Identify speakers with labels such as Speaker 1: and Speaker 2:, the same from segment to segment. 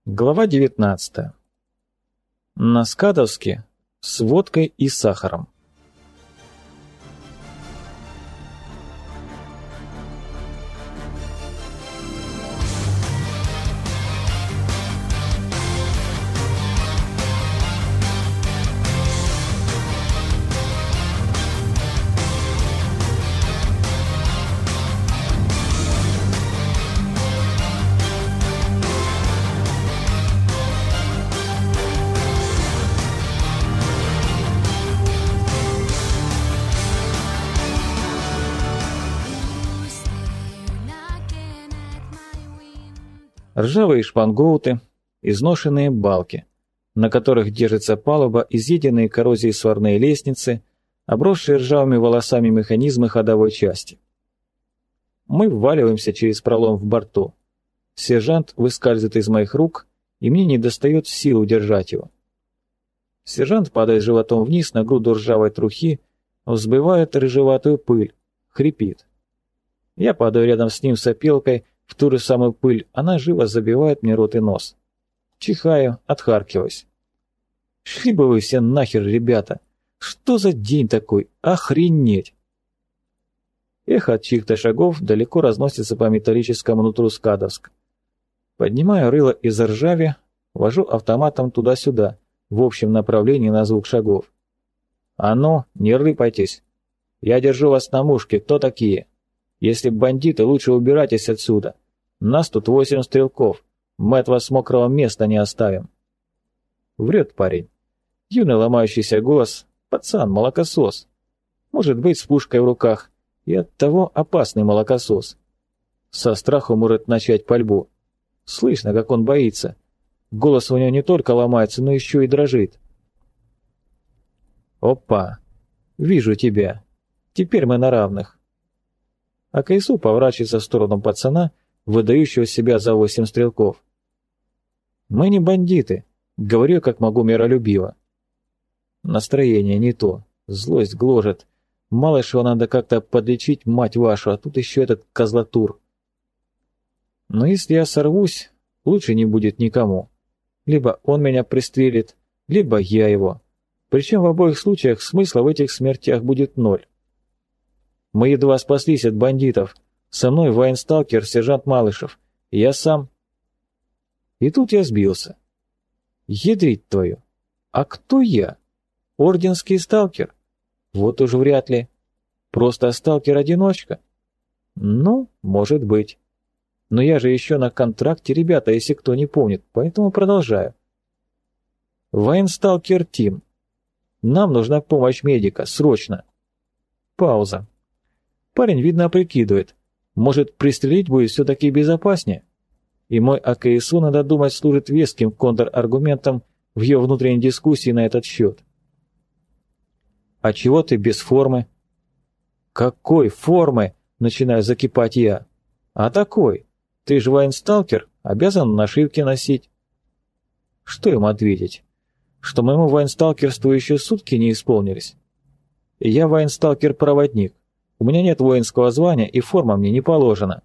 Speaker 1: Глава 19. На Скадовске с водкой и сахаром. Ржавые шпангоуты, изношенные балки, на которых держится палуба, изъеденные коррозией сварные лестницы, обросшие ржавыми волосами механизмы ходовой части. Мы вваливаемся через пролом в борту. Сержант выскальзывает из моих рук, и мне недостает сил удержать его. Сержант падает животом вниз на груду ржавой трухи, взбивает рыжеватую пыль, хрипит. Я падаю рядом с ним сопелкой, в ту же самую пыль, она живо забивает мне рот и нос. Чихаю, отхаркиваюсь. Шли бы вы все нахер, ребята! Что за день такой? Охренеть! Эхо от чьих-то шагов далеко разносится по металлическому нутру Скадовска. Поднимаю рыло из ржави, вожу автоматом туда-сюда, в общем направлении на звук шагов. А ну, не рыпайтесь! Я держу вас на мушке, кто такие? Если бандиты, лучше убирайтесь отсюда. Нас тут 8 стрелков. Мы от вас мокрого места не оставим. Врет парень. Юный ломающийся голос. Пацан, молокосос. Может быть, с пушкой в руках. И оттого опасный молокосос. Со страху может начать пальбу. Слышно, как он боится. Голос у него не только ломается, но еще и дрожит. Опа. Вижу тебя. Теперь мы на равных. А КСУ поворачивается в сторону пацана, выдающего себя за 8 стрелков. «Мы не бандиты», — говорю, как могу миролюбиво. Настроение не то, злость гложет. Малышева надо как-то подлечить, мать вашу, а тут еще этот козлатур. Но если я сорвусь, лучше не будет никому. Либо он меня пристрелит, либо я его. Причем в обоих случаях смысла в этих смертях будет 0. Мы едва спаслись от бандитов. Со мной военсталкер сержант Малышев. Я сам... И тут я сбился. Ядрить твою. А кто я? Орденский сталкер? Вот уж вряд ли. Просто сталкер-одиночка? Ну, может быть. Но я же еще на контракте, ребята, если кто не помнит, поэтому продолжаю. Военсталкер Тим. Нам нужна помощь медика, срочно. Пауза. Парень, видно, прикидывает. Может, пристрелить будет все-таки безопаснее? И мой АКСУ, надо думать, служит веским контраргументом в ее внутренней дискуссии на этот счет. «А чего ты без формы?» «Какой формы?» — начинаю закипать я. «А такой. Ты же военсталкер, обязан нашивки носить». Что им ответить? Что моему военсталкерству еще сутки не исполнились? Я военсталкер-проводник. У меня нет воинского звания, и форма мне не положена.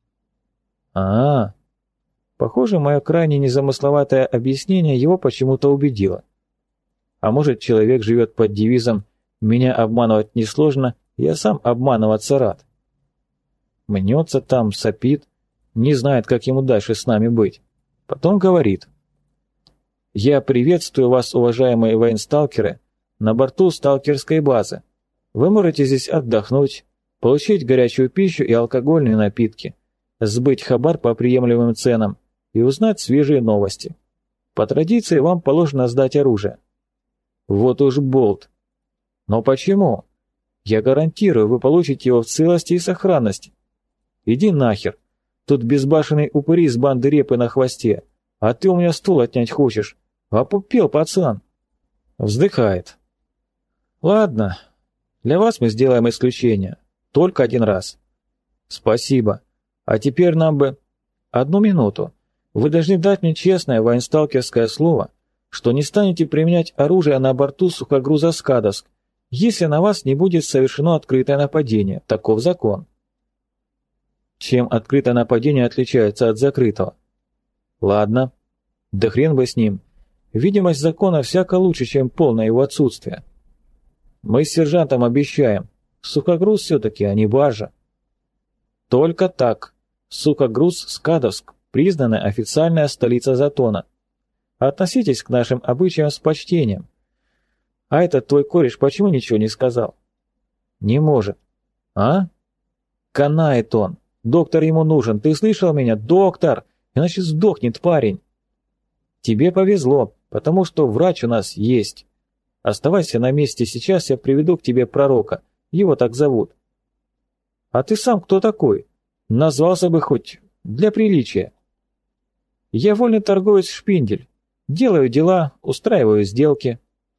Speaker 1: Похоже, мое крайне незамысловатое объяснение его почему-то убедило. А может, человек живет под девизом «меня обманывать несложно, я сам обманываться рад». Мнется там, сопит, не знает, как ему дальше с нами быть. Потом говорит: «Я приветствую вас, уважаемые военсталкеры, на борту сталкерской базы. Вы можете здесь отдохнуть, получить горячую пищу и алкогольные напитки, сбыть хабар по приемлемым ценам и узнать свежие новости. По традиции вам положено сдать оружие». Вот уж болт. Но почему? Я гарантирую, вы получите его в целости и сохранности. Иди нахер. Тут безбашенные упыри с банды репы на хвосте, а ты у меня стул отнять хочешь. Опупел, пацан. Вздыхает. Ладно. Для вас мы сделаем исключение. Только один раз. Спасибо. А теперь нам бы... 1 минуту. Вы должны дать мне честное военсталкерское слово, что не станете применять оружие на борту сухогруза Скадовск, если на вас не будет совершено открытое нападение. Таков закон. Чем открытое нападение отличается от закрытого? Ладно. Да хрен бы с ним. Видимость закона всяко лучше, чем полное его отсутствие. Мы с сержантом обещаем. Сухогруз все-таки, а не баржа. Только так. Сухогруз Скадовск, признанная официальная столица Затона. Относитесь к нашим обычаям с почтением. А этот твой кореш почему ничего не сказал? Не может. А? Канает он. Доктор ему нужен. Ты слышал меня? Доктор! Иначе сдохнет парень. Тебе повезло, потому что врач у нас есть. Оставайся на месте, сейчас я приведу к тебе пророка. Его так зовут. А ты сам кто такой? Назвался бы хоть для приличия. Я вольный торговец Шпиндель. Делаю дела, устраиваю сделки.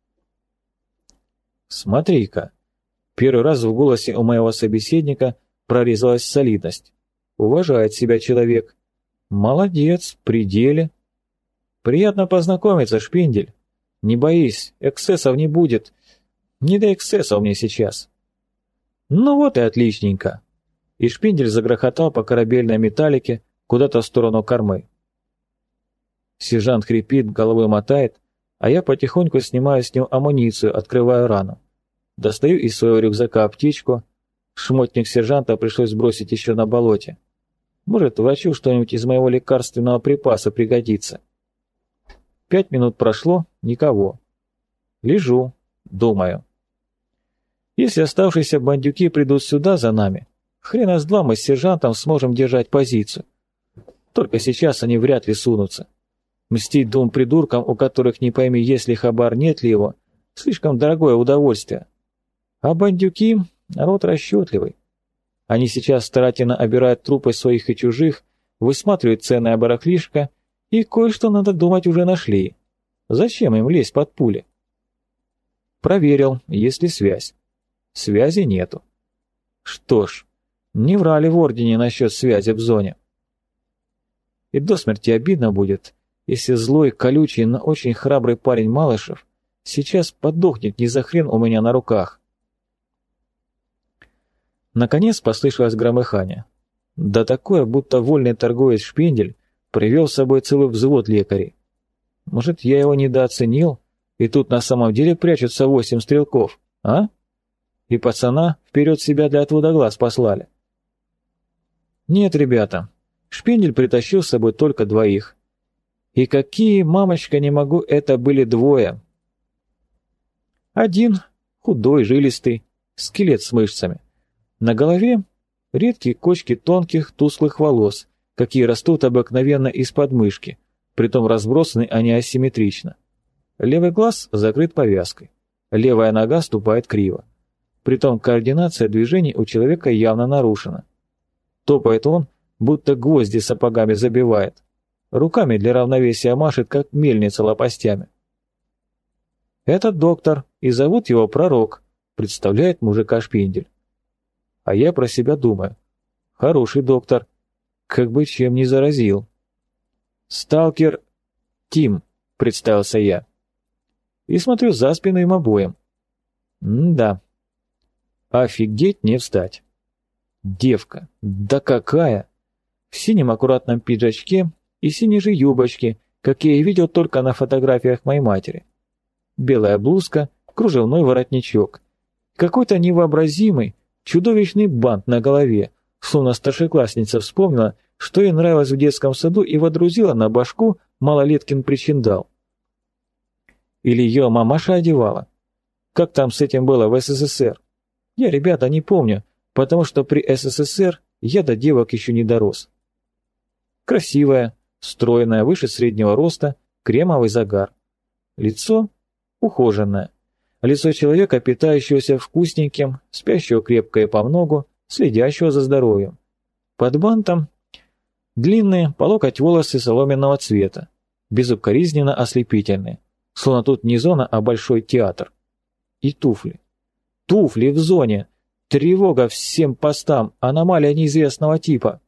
Speaker 1: Смотри-ка. Первый раз в голосе у моего собеседника прорезалась солидность. Уважает себя человек. Молодец, при деле. Приятно познакомиться, Шпиндель. Не боись, эксцессов не будет. Не до эксцессов мне сейчас. Ну вот и отличненько. И Шпиндель загрохотал по корабельной металлике куда-то в сторону кормы. Сержант хрипит, головой мотает, а я потихоньку снимаю с него амуницию, открываю рану. Достаю из своего рюкзака аптечку. Шмотник сержанта пришлось бросить еще на болоте. Может, врачу что-нибудь из моего лекарственного припаса пригодится. 5 минут прошло, никого. Лежу, думаю. Если оставшиеся бандюки придут сюда за нами, хрена с два мы с сержантом сможем держать позицию. Только сейчас они вряд ли сунутся. Мстить двум придуркам, у которых не пойми, есть ли хабар, нет ли его, слишком дорогое удовольствие. А бандюки — народ расчетливый. Они сейчас старательно обирают трупы своих и чужих, высматривают ценное барахлишко, и кое-что, надо думать, уже нашли. Зачем им лезть под пули? Проверил, есть ли связь. Связи нету. Что ж, не врали в Ордене насчет связи в зоне. И до смерти обидно будет, если злой, колючий, но очень храбрый парень Малышев сейчас подохнет не за хрен у меня на руках. Наконец послышалось громыхание. Да такое, будто вольный торговец Шпиндель привел с собой целый взвод лекарей. Может, я его недооценил, и тут на самом деле прячутся 8 стрелков, а? И пацана вперед себя для отвода глаз послали. Нет, ребята, Шпиндель притащил с собой только 2. И какие, мамочка, не могу, это были 2. Один худой, жилистый, скелет с мышцами. На голове редкие кочки тонких, тусклых волос, какие растут обыкновенно из подмышки, притом разбросаны они асимметрично. Левый глаз закрыт повязкой, левая нога ступает криво. Притом координация движений у человека явно нарушена. Топает он, будто гвозди сапогами забивает. Руками для равновесия машет, как мельница лопастями. «Это доктор, и зовут его Пророк», — представляет мужика Шпиндель. А я про себя думаю. Хороший доктор, как бы чем не заразил. «Сталкер Тим», — представился я. И смотрю за спину им обоим. Да. Офигеть не встать. Девка, да какая! В синем аккуратном пиджачке и синей же юбочке, какие я видел только на фотографиях моей матери. Белая блузка, кружевной воротничок. Какой-то невообразимый, чудовищный бант на голове, словно старшеклассница вспомнила, что ей нравилось в детском саду и водрузила на башку малолеткин причиндал. Или ее мамаша одевала. Как там с этим было в СССР? Я, ребята, не помню, потому что при СССР я до девок еще не дорос. Красивая, стройная, выше среднего роста, кремовый загар. Лицо ухоженное. Лицо человека, питающегося вкусненьким, спящего крепко и помногу, следящего за здоровьем. Под бантом длинные по локоть волосы соломенного цвета, безукоризненно ослепительные, словно тут не зона, а большой театр. И туфли. Туфли в зоне. Тревога всем постам, аномалия неизвестного типа.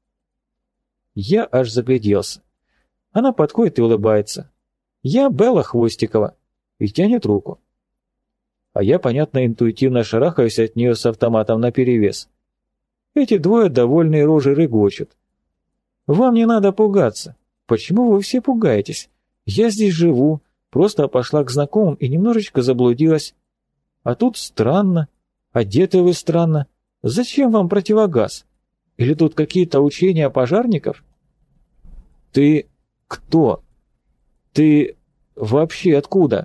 Speaker 1: Я аж загляделся. Она подходит и улыбается. Я Белла Хвостикова. И тянет руку. А я, понятно, интуитивно шарахаюсь от нее с автоматом наперевес. Эти 2 довольные рожи рыгочут. Вам не надо пугаться. Почему вы все пугаетесь? Я здесь живу, просто пошла к знакомым и немножечко заблудилась. А тут странно, одеты вы странно. Зачем вам противогаз? Или тут какие-то учения пожарников? Ты кто? Ты вообще откуда?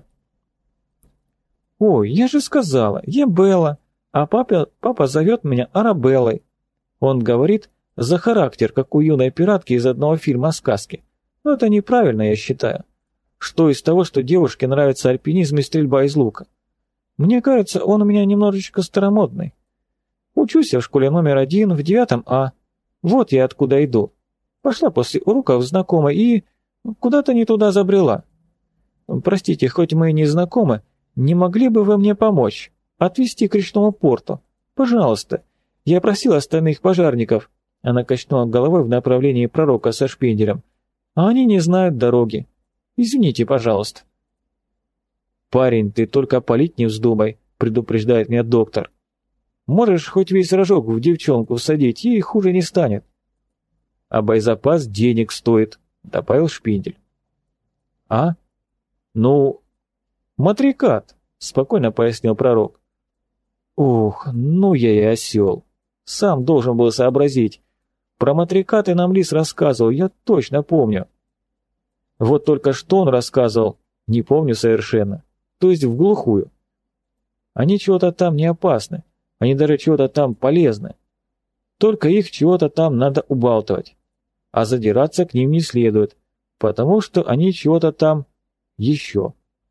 Speaker 1: Ой, я же сказала, я Белла, а папа зовет меня Арабеллой. Он говорит, за характер, как у юной пиратки из одного фильма сказки. Но это неправильно, я считаю. Что из того, что девушке нравится альпинизм и стрельба из лука? Мне кажется, он у меня немножечко старомодный. Учусь я в школе номер 1 в 9 А. Вот я откуда иду. Пошла после уроков знакомой и куда-то не туда забрела. Простите, хоть мы и не знакомы, не могли бы вы мне помочь? Отвезти к речному порту? Пожалуйста. Я просил остальных пожарников. Она качнула головой в направлении пророка со шпинделем. А они не знают дороги. Извините, пожалуйста. Парень, ты только палить не вздумай, предупреждает меня доктор. Можешь хоть весь рожок в девчонку всадить, ей хуже не станет. А боезапас денег стоит, добавил шпиндель. А? Ну, матрикат, спокойно пояснил пророк. Ух, ну я и осел. Сам должен был сообразить. Про матрикаты нам Лис рассказывал, я точно помню. Вот только что он рассказывал, не помню совершенно. То есть в глухую. Они чего-то там не опасны, они даже чего-то там полезны. Только их чего-то там надо убалтывать. А задираться к ним не следует, потому что они чего-то там еще.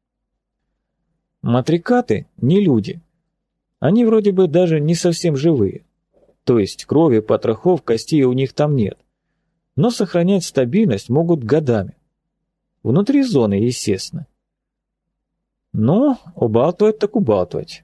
Speaker 1: Матрикаты не люди. Они вроде бы даже не совсем живые. То есть крови, потрохов, костей у них там нет. Но сохранять стабильность могут годами. Внутри зоны, естественно. Ну, убалтывать так убалтывать.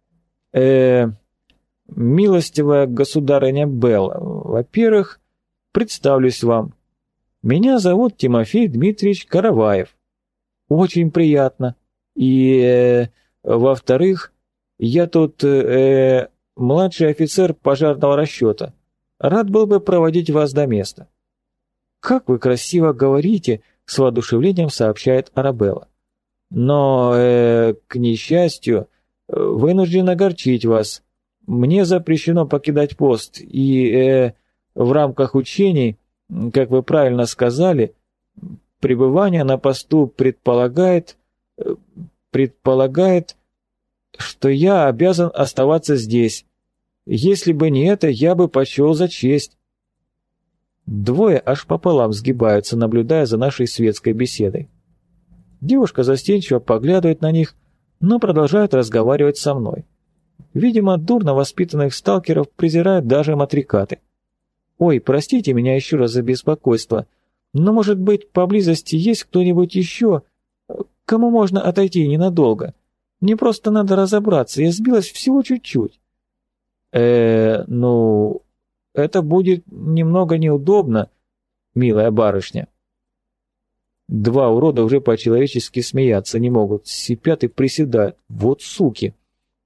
Speaker 1: Милостивая государыня Белла, во-первых, представлюсь вам. Меня зовут Тимофей Дмитриевич Караваев. Очень приятно. И, во-вторых, я тут, младший офицер пожарного расчета. Рад был бы проводить вас до места. Как вы красиво говорите, с воодушевлением сообщает Арабелла. Но, к несчастью, вынужден огорчить вас. Мне запрещено покидать пост, и, в рамках учений, как вы правильно сказали, пребывание на посту предполагает, что я обязан оставаться здесь. Если бы не это, я бы почел за честь. Двое аж пополам сгибаются, наблюдая за нашей светской беседой. Девушка застенчиво поглядывает на них, но продолжает разговаривать со мной. Видимо, дурно воспитанных сталкеров презирают даже матрикаты. Ой, простите меня еще раз за беспокойство, но, может быть, поблизости есть кто-нибудь еще, кому можно отойти ненадолго? Мне просто надо разобраться, я сбилась всего чуть-чуть. Ну, это будет немного неудобно, милая барышня. Два урода уже по-человечески смеяться не могут, сипят и приседают. Вот суки.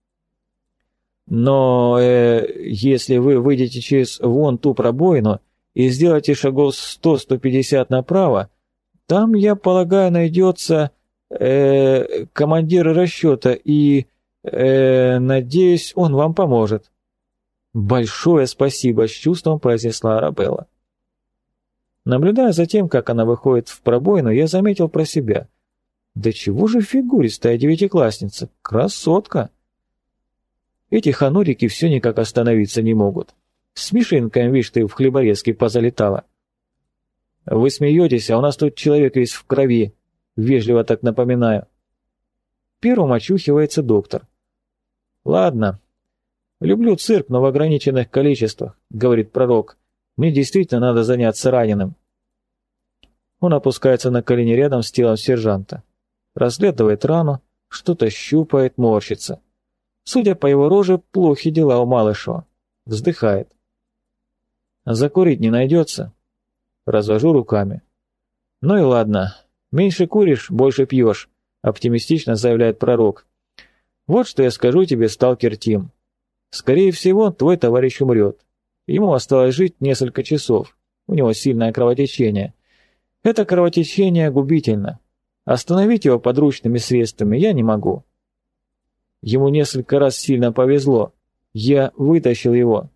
Speaker 1: Но если вы выйдете через вон ту пробоину и сделаете шагов 100-150 направо, там, я полагаю, найдется командир расчета и, надеюсь, он вам поможет. Большое спасибо, с чувством произнесла Арабелла. Наблюдая за тем, как она выходит в пробоину, я заметил про себя. Да чего же фигуристая девятиклассница, красотка! Эти ханурики все никак остановиться не могут. С Мишенькой, видишь, ты в Хлеборезке позалетала. Вы смеетесь, а у нас тут человек весь в крови. Вежливо так напоминаю. Первым очухивается доктор. Ладно. Люблю цирк, но в ограниченных количествах, говорит пророк. Мне действительно надо заняться раненым. Он опускается на колени рядом с телом сержанта. Разглядывает рану, что-то щупает, морщится. Судя по его роже, плохи дела у Малышева. Вздыхает. Закурить не найдется? Развожу руками. Ну и ладно. Меньше куришь, больше пьешь, оптимистично заявляет пророк. Вот что я скажу тебе, сталкер Тим. Скорее всего, твой товарищ умрет. Ему осталось жить несколько часов. У него сильное кровотечение. Это кровотечение губительно. Остановить его подручными средствами я не могу. Ему несколько раз сильно повезло. Я вытащил его.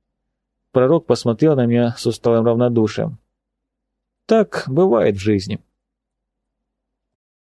Speaker 1: Пророк посмотрел на меня с усталым равнодушием. Так бывает в жизни.